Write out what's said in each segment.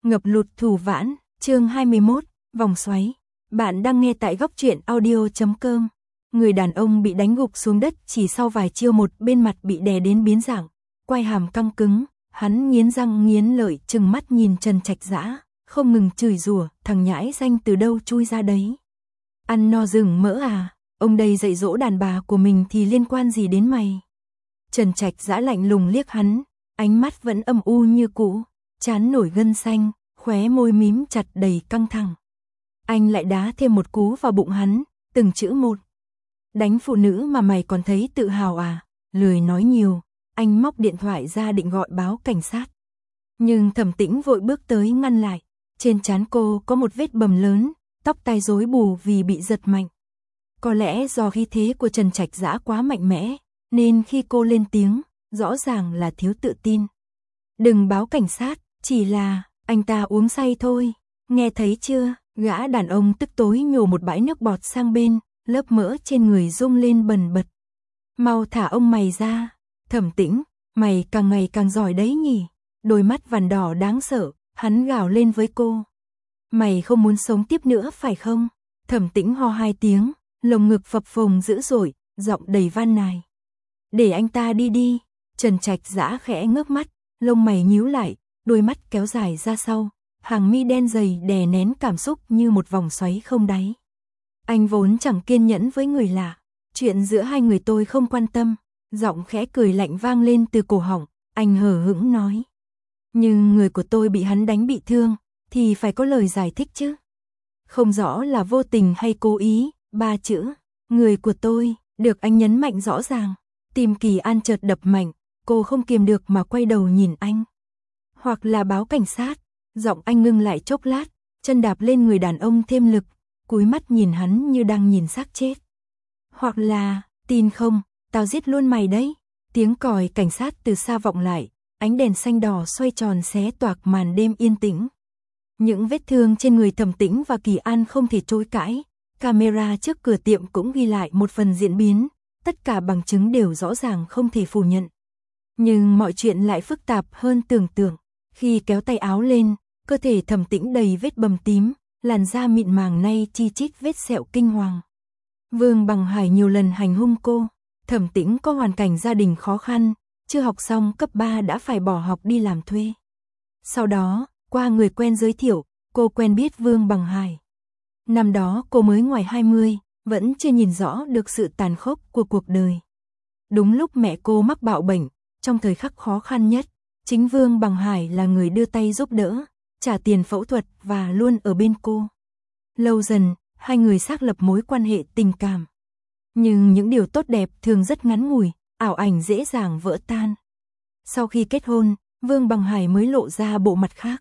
Ngập lụt Thù Vãn, chương 21, vòng xoáy. Bạn đang nghe tại góc truyện audio.com. Người đàn ông bị đánh gục xuống đất chỉ sau vài chiêu, một bên mặt bị đè đến biến dạng, quai hàm căng cứng, hắn nghiến răng nghiến lợi trừng mắt nhìn Trần Trạch Dã, không ngừng chửi rủa, thằng nhãi danh từ đâu chui ra đấy. Ăn no rừng mỡ à, ông đây dạy dỗ đàn bà của mình thì liên quan gì đến mày? Trần Trạch Dã lạnh lùng liếc hắn, ánh mắt vẫn âm u như cũ, trán nổi gân xanh, khóe môi mím chặt đầy căng thẳng. Anh lại đá thêm một cú vào bụng hắn, từng chữ một. Đánh phụ nữ mà mày còn thấy tự hào à? Lười nói nhiều, anh móc điện thoại ra định gọi báo cảnh sát. Nhưng Thẩm Tĩnh vội bước tới ngăn lại. Trên trán cô có một vết bầm lớn, tóc tai rối bù vì bị giật mạnh. Có lẽ do khí thế của Trần Trạch Dã quá mạnh mẽ, nên khi cô lên tiếng, rõ ràng là thiếu tự tin. Đừng báo cảnh sát, chỉ là anh ta uống say thôi, nghe thấy chưa? Gã đàn ông tức tối nhổ một bãi nước bọt sang bên, lớp mỡ trên người rung lên bần bật. Mau thả ông mày ra. Thẩm Tĩnh, mày càng ngày càng giỏi đấy nhỉ? Đôi mắt vằn đỏ đáng sợ, hắn gào lên với cô. Mày không muốn sống tiếp nữa phải không? Thẩm Tĩnh ho hai tiếng, lồng ngực phập phồng dữ dội, giọng đầy van nài. Để anh ta đi đi. Trần Trạch Dã khẽ ngước mắt, lông mày nhíu lại, đôi mắt kéo dài ra sau, hàng mi đen dày đè nén cảm xúc như một vòng xoáy không đáy. Anh vốn chẳng kiên nhẫn với người lạ, chuyện giữa hai người tôi không quan tâm. Giọng khẽ cười lạnh vang lên từ cổ họng, anh hờ hững nói. Nhưng người của tôi bị hắn đánh bị thương, thì phải có lời giải thích chứ. Không rõ là vô tình hay cố ý, 3 chữ, người của tôi, được anh nhấn mạnh rõ ràng. Tim Kỳ An chợt đập mạnh, cô không kiềm được mà quay đầu nhìn anh. Hoặc là báo cảnh sát. Giọng anh ngưng lại chốc lát, chân đạp lên người đàn ông thêm lực, cúi mắt nhìn hắn như đang nhìn xác chết. Hoặc là, tin không, tao giết luôn mày đấy. Tiếng còi cảnh sát từ xa vọng lại, ánh đèn xanh đỏ xoay tròn xé toạc màn đêm yên tĩnh. Những vết thương trên người Thẩm Tĩnh và Kỳ An không thể chối cãi, camera trước cửa tiệm cũng ghi lại một phần diễn biến, tất cả bằng chứng đều rõ ràng không thể phủ nhận. Nhưng mọi chuyện lại phức tạp hơn tưởng tượng. Khi kéo tay áo lên, cơ thể Thẩm Tĩnh đầy vết bầm tím, làn da mịn màng nay chi chít vết sẹo kinh hoàng. Vương Bằng Hải nhiều lần hành hung cô. Thẩm Tĩnh có hoàn cảnh gia đình khó khăn, chưa học xong cấp 3 đã phải bỏ học đi làm thuê. Sau đó, qua người quen giới thiệu, cô quen biết Vương Bằng Hải. Năm đó cô mới ngoài 20, vẫn chưa nhìn rõ được sự tàn khốc của cuộc đời. Đúng lúc mẹ cô mắc bạo bệnh, trong thời khắc khó khăn nhất, chính Vương Bằng Hải là người đưa tay giúp đỡ, trả tiền phẫu thuật và luôn ở bên cô. Lâu dần, hai người xác lập mối quan hệ tình cảm. Nhưng những điều tốt đẹp thường rất ngắn ngủi, ảo ảnh dễ dàng vỡ tan. Sau khi kết hôn, Vương Bằng Hải mới lộ ra bộ mặt khác.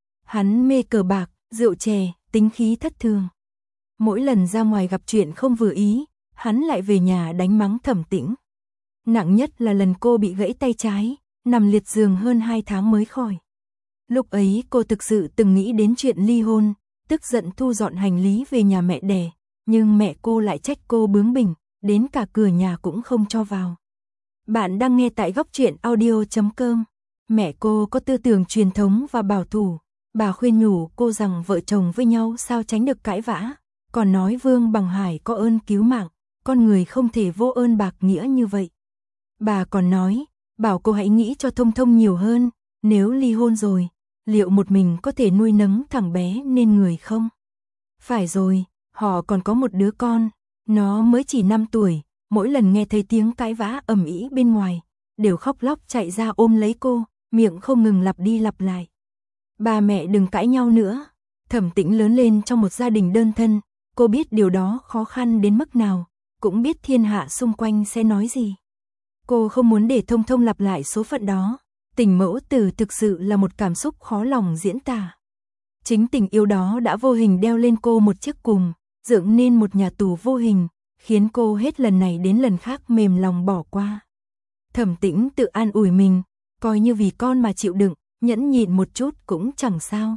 Hắn mê cờ bạc, rượu chè, tính khí thất thường. Mỗi lần ra ngoài gặp chuyện không vừa ý, hắn lại về nhà đánh mắng Thẩm Tĩnh. Nặng nhất là lần cô bị gãy tay trái, nằm liệt giường hơn 2 tháng mới khỏi. Lúc ấy cô thực sự từng nghĩ đến chuyện ly hôn, tức giận thu dọn hành lý về nhà mẹ đẻ, nhưng mẹ cô lại trách cô bướng bỉnh, đến cả cửa nhà cũng không cho vào. Bạn đang nghe tại góc truyện audio.com. Mẹ cô có tư tưởng truyền thống và bảo thủ, bà khuyên nhủ cô rằng vợ chồng với nhau sao tránh được cãi vã, còn nói Vương Bằng Hải có ơn cứu mạng, con người không thể vô ơn bạc nghĩa như vậy. Bà còn nói, bảo cô hãy nghĩ cho thông thông nhiều hơn, nếu ly hôn rồi, liệu một mình có thể nuôi nấng thằng bé nên người không? Phải rồi, họ còn có một đứa con, nó mới chỉ 5 tuổi, mỗi lần nghe thấy tiếng cãi vã ầm ĩ bên ngoài, đều khóc lóc chạy ra ôm lấy cô, miệng không ngừng lặp đi lặp lại. Ba mẹ đừng cãi nhau nữa. Thẩm Tĩnh lớn lên trong một gia đình đơn thân, cô biết điều đó khó khăn đến mức nào, cũng biết thiên hạ xung quanh sẽ nói gì. Cô không muốn để thông thông lặp lại số phận đó. Tình mẫu tử thực sự là một cảm xúc khó lòng diễn tả. Chính tình yêu đó đã vô hình đeo lên cô một chiếc cùm, dựng nên một nhà tù vô hình, khiến cô hết lần này đến lần khác mềm lòng bỏ qua. Thẩm Tĩnh tự an ủi mình, coi như vì con mà chịu đựng, nhẫn nhịn một chút cũng chẳng sao.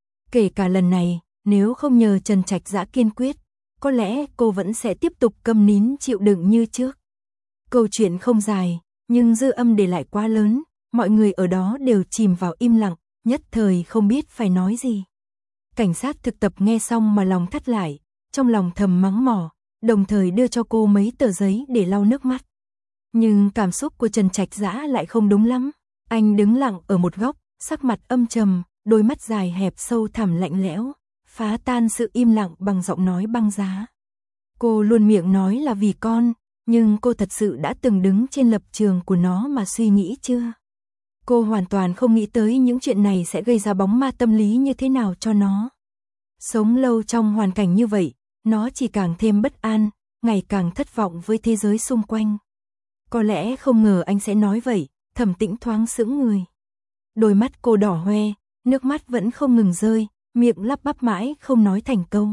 Kể cả lần này, nếu không nhờ Trần Trạch Dã kiên quyết, có lẽ cô vẫn sẽ tiếp tục câm nín chịu đựng như trước. Câu chuyện không dài, nhưng dư âm để lại quá lớn, mọi người ở đó đều chìm vào im lặng, nhất thời không biết phải nói gì. Cảnh sát thực tập nghe xong mà lòng thắt lại, trong lòng thầm mắng mỏ, đồng thời đưa cho cô mấy tờ giấy để lau nước mắt. Nhưng cảm xúc của Trần Trạch Dã lại không đúng lắm. Anh đứng lặng ở một góc, sắc mặt âm trầm, đôi mắt dài hẹp sâu thẳm lạnh lẽo, phá tan sự im lặng bằng giọng nói băng giá. Cô luôn miệng nói là vì con, nhưng cô thật sự đã từng đứng trên lập trường của nó mà suy nghĩ chưa? Cô hoàn toàn không nghĩ tới những chuyện này sẽ gây ra bóng ma tâm lý như thế nào cho nó. Sống lâu trong hoàn cảnh như vậy, nó chỉ càng thêm bất an, ngày càng thất vọng với thế giới xung quanh. Có lẽ không ngờ anh sẽ nói vậy, Thẩm Tĩnh thoáng sững người. Đôi mắt cô đỏ hoe, nước mắt vẫn không ngừng rơi, miệng lắp bắp mãi không nói thành câu.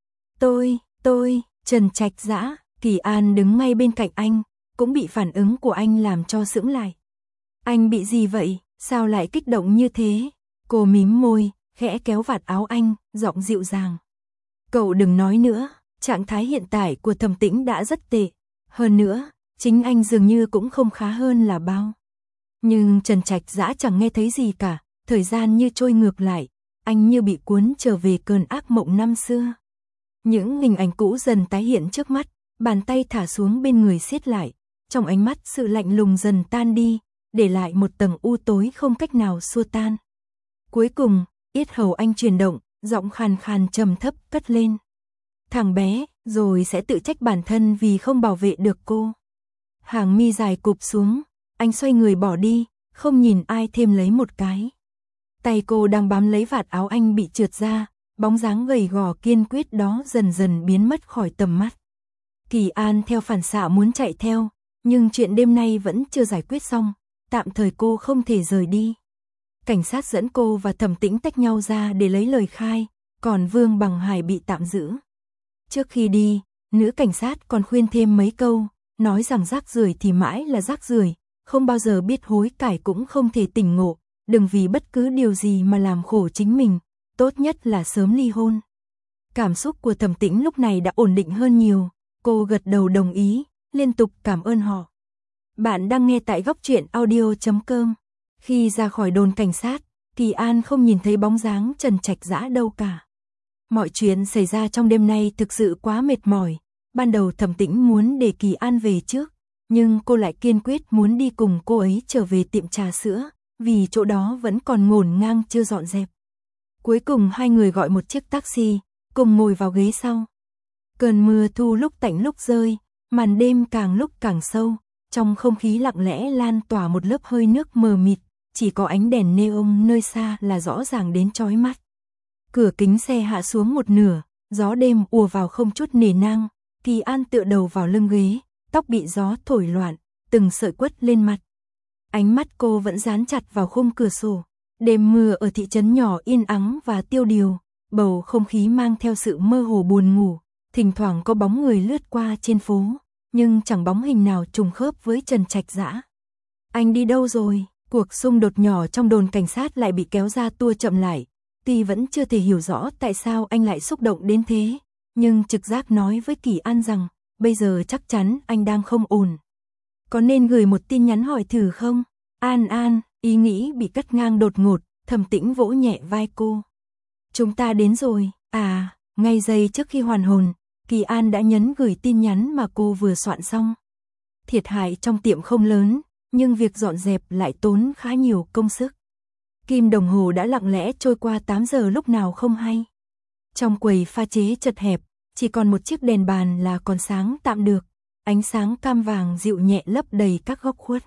Tôi, Trần Trạch Dã, Kỳ An đứng ngay bên cạnh anh, cũng bị phản ứng của anh làm cho sững lại. Anh bị gì vậy, sao lại kích động như thế? Cô mím môi, khẽ kéo vạt áo anh, giọng dịu dàng. Cậu đừng nói nữa, trạng thái hiện tại của Thẩm Tĩnh đã rất tệ. Hơn nữa, chính anh dường như cũng không khá hơn là bao. Nhưng Trần Trạch Dã chẳng nghe thấy gì cả, thời gian như trôi ngược lại, anh như bị cuốn trở về cơn ác mộng năm xưa. Những hình ảnh cũ dần tái hiện trước mắt, bàn tay thả xuống bên người siết lại, trong ánh mắt sự lạnh lùng dần tan đi, để lại một tầng u tối không cách nào xua tan. Cuối cùng, yết hầu anh chuyển động, giọng khàn khàn trầm thấp cất lên. Thằng bé, rồi sẽ tự trách bản thân vì không bảo vệ được cô. Hàng mi dài cụp xuống, anh xoay người bỏ đi, không nhìn ai thêm lấy một cái. Tay cô đang bám lấy vạt áo anh bị trượt ra, bóng dáng gầy gò kiên quyết đó dần dần biến mất khỏi tầm mắt. Kỳ An theo phản xạ muốn chạy theo, nhưng chuyện đêm nay vẫn chưa giải quyết xong, tạm thời cô không thể rời đi. Cảnh sát dẫn cô và Thẩm Tĩnh tách nhau ra để lấy lời khai, còn Vương Bằng Hải bị tạm giữ. Trước khi đi, nữ cảnh sát còn khuyên thêm mấy câu, nói rằng rác rưởi thì mãi là rác rưởi, không bao giờ biết hối cải cũng không thể tỉnh ngộ, đừng vì bất cứ điều gì mà làm khổ chính mình, tốt nhất là sớm ly hôn. Cảm xúc của Thẩm Tĩnh lúc này đã ổn định hơn nhiều, cô gật đầu đồng ý, liên tục cảm ơn họ. Bạn đang nghe tại góc truyện audio.com. Khi ra khỏi đồn cảnh sát, Kỳ An không nhìn thấy bóng dáng Trần Trạch Dã đâu cả. Mọi chuyện xảy ra trong đêm nay thực sự quá mệt mỏi. Ban đầu Thẩm Tĩnh muốn để Kỳ An về trước, nhưng cô lại kiên quyết muốn đi cùng cô ấy trở về tiệm trà sữa, vì chỗ đó vẫn còn ngổn ngang chưa dọn dẹp. Cuối cùng hai người gọi một chiếc taxi, cùng ngồi vào ghế sau. Cơn mưa thu lúc tạnh lúc rơi, màn đêm càng lúc càng sâu, trong không khí lặng lẽ lan tỏa một lớp hơi nước mờ mịt, chỉ có ánh đèn neon nơi xa là rõ ràng đến chói mắt. Cửa kính xe hạ xuống một nửa, gió đêm ùa vào không chút nề nang, Kỳ An tựa đầu vào lưng ghế, tóc bị gió thổi loạn, từng sợi quất lên mặt. Ánh mắt cô vẫn dán chặt vào khung cửa sổ. Đêm mưa ở thị trấn nhỏ yên ắng và tiêu điều, bầu không khí mang theo sự mơ hồ buồn ngủ, thỉnh thoảng có bóng người lướt qua trên phố, nhưng chẳng bóng hình nào trùng khớp với Trần Trạch Dã. Anh đi đâu rồi? Cuộc xung đột nhỏ trong đồn cảnh sát lại bị kéo ra tua chậm lại, tuy vẫn chưa thể hiểu rõ tại sao anh lại xúc động đến thế, nhưng trực giác nói với Kỳ An rằng, bây giờ chắc chắn anh đang không ổn. Có nên gửi một tin nhắn hỏi thử không? An, ý nghĩ bị cắt ngang đột ngột, Thẩm Tĩnh vỗ nhẹ vai cô. Chúng ta đến rồi, ngay giây trước khi hoàn hồn, Kỳ An đã nhấn gửi tin nhắn mà cô vừa soạn xong. Thiệt hại trong tiệm không lớn, nhưng việc dọn dẹp lại tốn khá nhiều công sức. Kim đồng hồ đã lặng lẽ trôi qua 8 giờ lúc nào không hay. Trong quầy pha chế chật hẹp, chỉ còn một chiếc đèn bàn là còn sáng tạm được, ánh sáng cam vàng dịu nhẹ lấp đầy các góc khuất.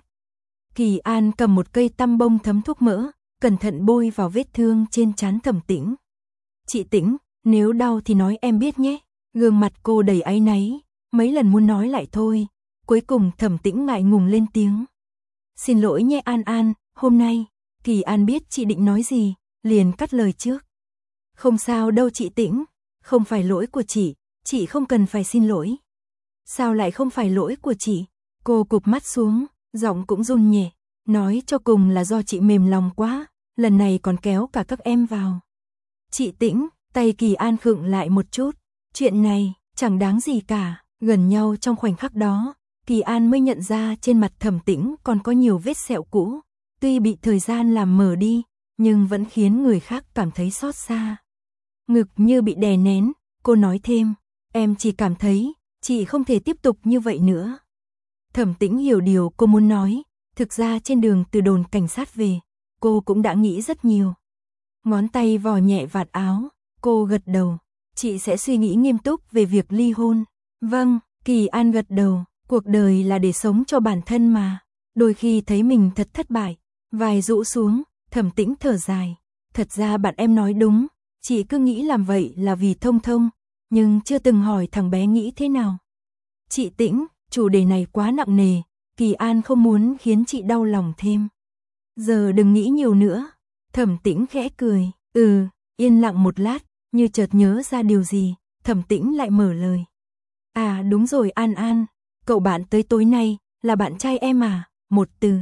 Kỳ An cầm một cây tăm bông thấm thuốc mỡ, cẩn thận bôi vào vết thương trên trán Thẩm Tĩnh. Chị Tĩnh, nếu đau thì nói em biết nhé. Gương mặt cô đầy áy náy, mấy lần muốn nói lại thôi. Cuối cùng Thẩm Tĩnh ngại ngùng lên tiếng. Xin lỗi nhé An, hôm nay. Kỳ An biết chị định nói gì, liền cắt lời trước. Không sao đâu chị Tĩnh, không phải lỗi của chị không cần phải xin lỗi. Sao lại không phải lỗi của chị? Cô cụp mắt xuống, giọng cũng run nhẹ, nói cho cùng là do chị mềm lòng quá, lần này còn kéo cả các em vào. Chị Tĩnh, tay Kỳ An khựng lại một chút, chuyện này chẳng đáng gì cả. Gần nhau trong khoảnh khắc đó, Kỳ An mới nhận ra trên mặt Thẩm Tĩnh còn có nhiều vết sẹo cũ, tuy bị thời gian làm mờ đi, nhưng vẫn khiến người khác cảm thấy xót xa. Ngực như bị đè nén, cô nói thêm, em chỉ cảm thấy, chị không thể tiếp tục như vậy nữa. Thẩm Tĩnh hiểu điều cô muốn nói, thực ra trên đường từ đồn cảnh sát về, cô cũng đã nghĩ rất nhiều. Ngón tay vò nhẹ vạt áo, cô gật đầu, chị sẽ suy nghĩ nghiêm túc về việc ly hôn. Vâng, Kỳ An gật đầu, cuộc đời là để sống cho bản thân mà, đôi khi thấy mình thật thất bại, vai rũ xuống, Thẩm Tĩnh thở dài, thật ra bạn em nói đúng, chị cứ nghĩ làm vậy là vì Thông Thông, nhưng chưa từng hỏi thằng bé nghĩ thế nào. Chị Tĩnh, chủ đề này quá nặng nề, Kỳ An không muốn khiến chị đau lòng thêm. Giờ đừng nghĩ nhiều nữa. Thẩm Tĩnh khẽ cười, yên lặng một lát, như chợt nhớ ra điều gì, Thẩm Tĩnh lại mở lời. À đúng rồi An An, cậu bạn tới tối nay, là bạn trai em à, một từ.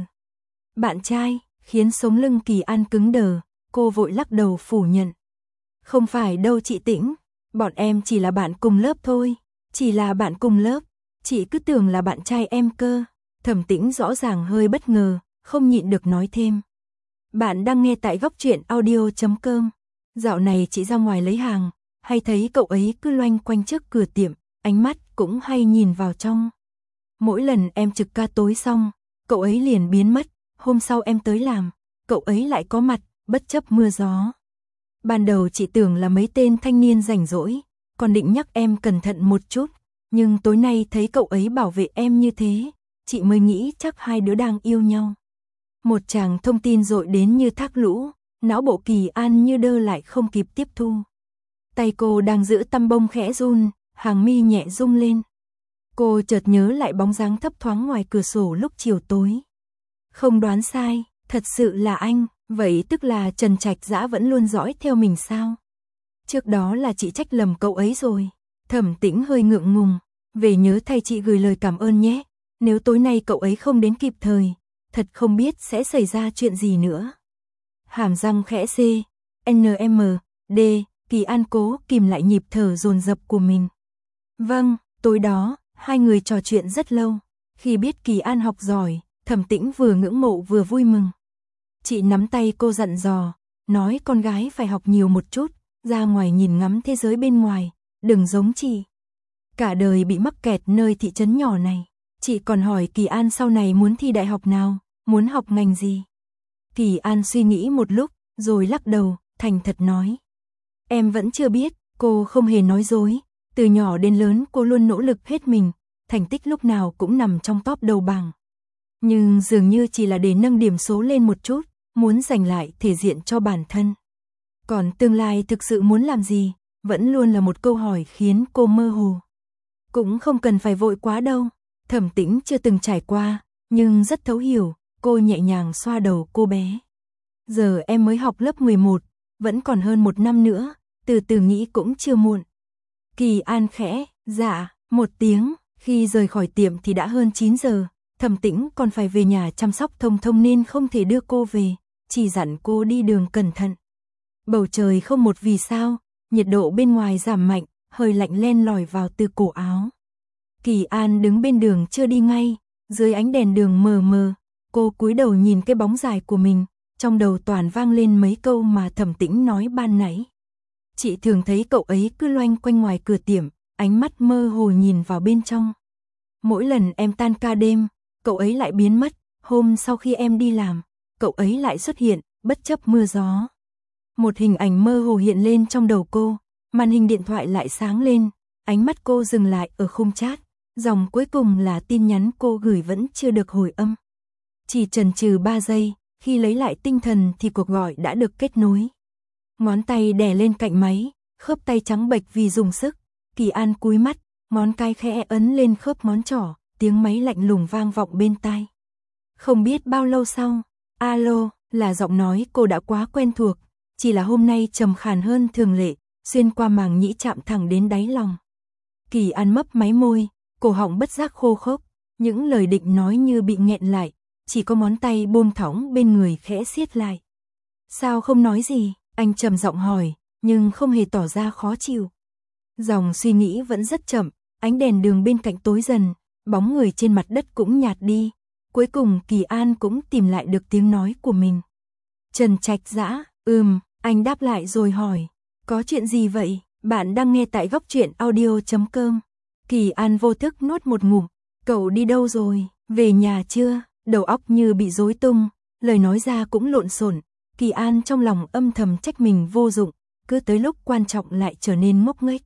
Bạn trai, khiến sống lưng Kỳ An cứng đờ, cô vội lắc đầu phủ nhận. Không phải đâu chị Tĩnh, bọn em chỉ là bạn cùng lớp thôi, chỉ là bạn cùng lớp, chị cứ tưởng là bạn trai em cơ. Thẩm Tĩnh rõ ràng hơi bất ngờ, không nhịn được nói thêm. Bạn đang nghe tại góc truyện audio.com. Dạo này chị ra ngoài lấy hàng, hay thấy cậu ấy cứ loanh quanh trước cửa tiệm, ánh mắt cũng hay nhìn vào trong. Mỗi lần em trực ca tối xong, cậu ấy liền biến mất, hôm sau em tới làm, cậu ấy lại có mặt, bất chấp mưa gió. Ban đầu chị tưởng là mấy tên thanh niên rảnh rỗi, còn định nhắc em cẩn thận một chút, nhưng tối nay thấy cậu ấy bảo vệ em như thế, chị mới nghĩ chắc hai đứa đang yêu nhau. Một tràng thông tin dội đến như thác lũ, não bộ Kỳ An như đơ lại không kịp tiếp thu. Tay cô đang giữ tăm bông khẽ run, hàng mi nhẹ rung lên. Cô chợt nhớ lại bóng dáng thấp thoáng ngoài cửa sổ lúc chiều tối. Không đoán sai, thật sự là anh, vậy tức là Trần Trạch Dã vẫn luôn dõi theo mình sao? Trước đó là chị trách lầm cậu ấy rồi. Thẩm Tĩnh hơi ngượng ngùng, về nhớ thay chị gửi lời cảm ơn nhé. Nếu tối nay cậu ấy không đến kịp thời, thật không biết sẽ xảy ra chuyện gì nữa. Hàm răng khẽ xê, NMD, Kỳ An cố kìm lại nhịp thở dồn dập của mình. Vâng, tối đó, hai người trò chuyện rất lâu. Khi biết Kỳ An học giỏi, Thẩm Tĩnh vừa ngưỡng mộ vừa vui mừng. Chị nắm tay cô dặn dò, nói con gái phải học nhiều một chút, ra ngoài nhìn ngắm thế giới bên ngoài, đừng giống chị. Cả đời bị mắc kẹt nơi thị trấn nhỏ này. Chị còn hỏi Kỳ An sau này muốn thi đại học nào, muốn học ngành gì. Kỳ An suy nghĩ một lúc, rồi lắc đầu, thành thật nói. Em vẫn chưa biết, cô không hề nói dối. Từ nhỏ đến lớn cô luôn nỗ lực hết mình, thành tích lúc nào cũng nằm trong top đầu bảng. Nhưng dường như chỉ là để nâng điểm số lên một chút, muốn giành lại thể diện cho bản thân. Còn tương lai thực sự muốn làm gì, vẫn luôn là một câu hỏi khiến cô mơ hồ. Cũng không cần phải vội quá đâu. Thẩm Tĩnh chưa từng trải qua, nhưng rất thấu hiểu, cô nhẹ nhàng xoa đầu cô bé. Giờ em mới học lớp 11, vẫn còn hơn một năm nữa, từ từ nghĩ cũng chưa muộn. Kỳ An khẽ, dạ, một tiếng, khi rời khỏi tiệm thì đã hơn 9 giờ, Thẩm Tĩnh còn phải về nhà chăm sóc Thông Thông nên không thể đưa cô về, chỉ dặn cô đi đường cẩn thận. Bầu trời không một vì sao, nhiệt độ bên ngoài giảm mạnh, hơi lạnh len lỏi vào từ cổ áo. Kỳ An đứng bên đường chưa đi ngay, dưới ánh đèn đường mờ mờ, cô cúi đầu nhìn cái bóng dài của mình, trong đầu toàn vang lên mấy câu mà Thẩm Tĩnh nói ban nãy. Chị thường thấy cậu ấy cứ loanh quanh ngoài cửa tiệm, ánh mắt mơ hồ nhìn vào bên trong. Mỗi lần em tan ca đêm, cậu ấy lại biến mất, hôm sau khi em đi làm, cậu ấy lại xuất hiện, bất chấp mưa gió. Một hình ảnh mơ hồ hiện lên trong đầu cô, màn hình điện thoại lại sáng lên, ánh mắt cô dừng lại ở khung chat, dòng cuối cùng là tin nhắn cô gửi vẫn chưa được hồi âm. Chỉ chần chừ 3 giây, khi lấy lại tinh thần thì cuộc gọi đã được kết nối. Ngón tay đè lên cạnh máy, khớp tay trắng bệch vì dùng sức, Kỳ An cúi mắt, ngón cái khẽ ấn lên khớp ngón trỏ, tiếng máy lạnh lùng vang vọng bên tai. Không biết bao lâu sau, alo, là giọng nói cô đã quá quen thuộc, chỉ là hôm nay trầm khàn hơn thường lệ, xuyên qua màng nhĩ chạm thẳng đến đáy lòng. Kỳ An mấp máy môi, cổ họng bất giác khô khốc, những lời định nói như bị nghẹn lại, chỉ có ngón tay buông thõng bên người khẽ siết lại. Sao không nói gì? Anh trầm giọng hỏi, nhưng không hề tỏ ra khó chịu. Dòng suy nghĩ vẫn rất chậm, ánh đèn đường bên cạnh tối dần, bóng người trên mặt đất cũng nhạt đi. Cuối cùng Kỳ An cũng tìm lại được tiếng nói của mình. Trần Trạch Dã, anh đáp lại rồi hỏi, có chuyện gì vậy? Bạn đang nghe tại góc truyện audio.com. Kỳ An vô thức nuốt một ngụm, cậu đi đâu rồi, về nhà chưa? Đầu óc như bị rối tung, lời nói ra cũng lộn xộn. Kỳ An trong lòng âm thầm trách mình vô dụng, cứ tới lúc quan trọng lại trở nên ngốc nghếch.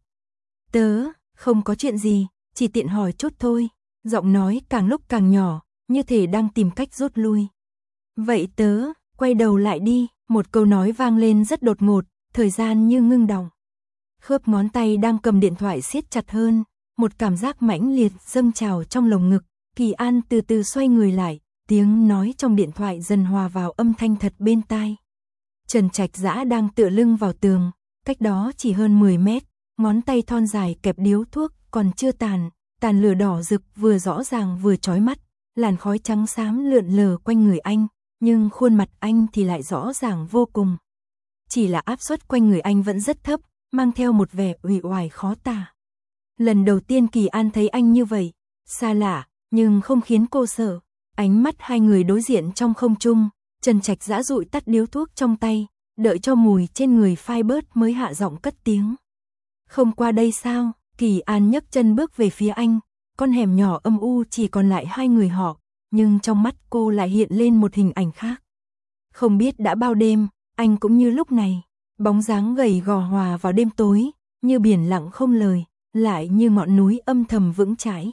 Tớ, không có chuyện gì, chỉ tiện hỏi chút thôi. Giọng nói càng lúc càng nhỏ, như thể đang tìm cách rút lui. Vậy tớ, quay đầu lại đi, một câu nói vang lên rất đột ngột, thời gian như ngưng đọng. Khớp ngón tay đang cầm điện thoại siết chặt hơn, một cảm giác mãnh liệt dâng trào trong lồng ngực. Kỳ An từ từ xoay người lại, tiếng nói trong điện thoại dần hòa vào âm thanh thật bên tai. Trần Trạch Dã đang tựa lưng vào tường, cách đó chỉ hơn 10 mét, ngón tay thon dài kẹp điếu thuốc còn chưa tàn, tàn lửa đỏ rực vừa rõ ràng vừa chói mắt, làn khói trắng xám lượn lờ quanh người anh, nhưng khuôn mặt anh thì lại rõ ràng vô cùng. Chỉ là áp suất quanh người anh vẫn rất thấp, mang theo một vẻ uể oải khó tả. Lần đầu tiên Kỳ An thấy anh như vậy, xa lạ, nhưng không khiến cô sợ. Ánh mắt hai người đối diện trong không trung, Trần Trạch Dã dụi tắt điếu thuốc trong tay, đợi cho mùi trên người phai bớt mới hạ giọng cất tiếng. Không qua đây sao? Kỳ An nhấc chân bước về phía anh, con hẻm nhỏ âm u chỉ còn lại hai người họ, nhưng trong mắt cô lại hiện lên một hình ảnh khác. Không biết đã bao đêm, anh cũng như lúc này, bóng dáng gầy gò hòa vào đêm tối, như biển lặng không lời, lại như ngọn núi âm thầm vững chãi.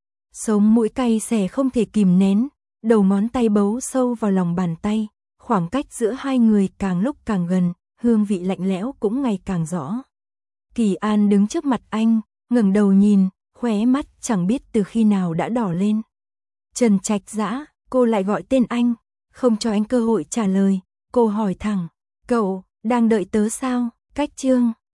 Sống mũi cay xè không thể kìm nén, đầu ngón tay bấu sâu vào lòng bàn tay, khoảng cách giữa hai người càng lúc càng gần, hương vị lạnh lẽo cũng ngày càng rõ. Kỳ An đứng trước mặt anh, ngẩng đầu nhìn, khóe mắt chẳng biết từ khi nào đã đỏ lên. Trần Trạch Dã, cô lại gọi tên anh, không cho anh cơ hội trả lời, cô hỏi thẳng, cậu đang đợi tớ sao? Cách chương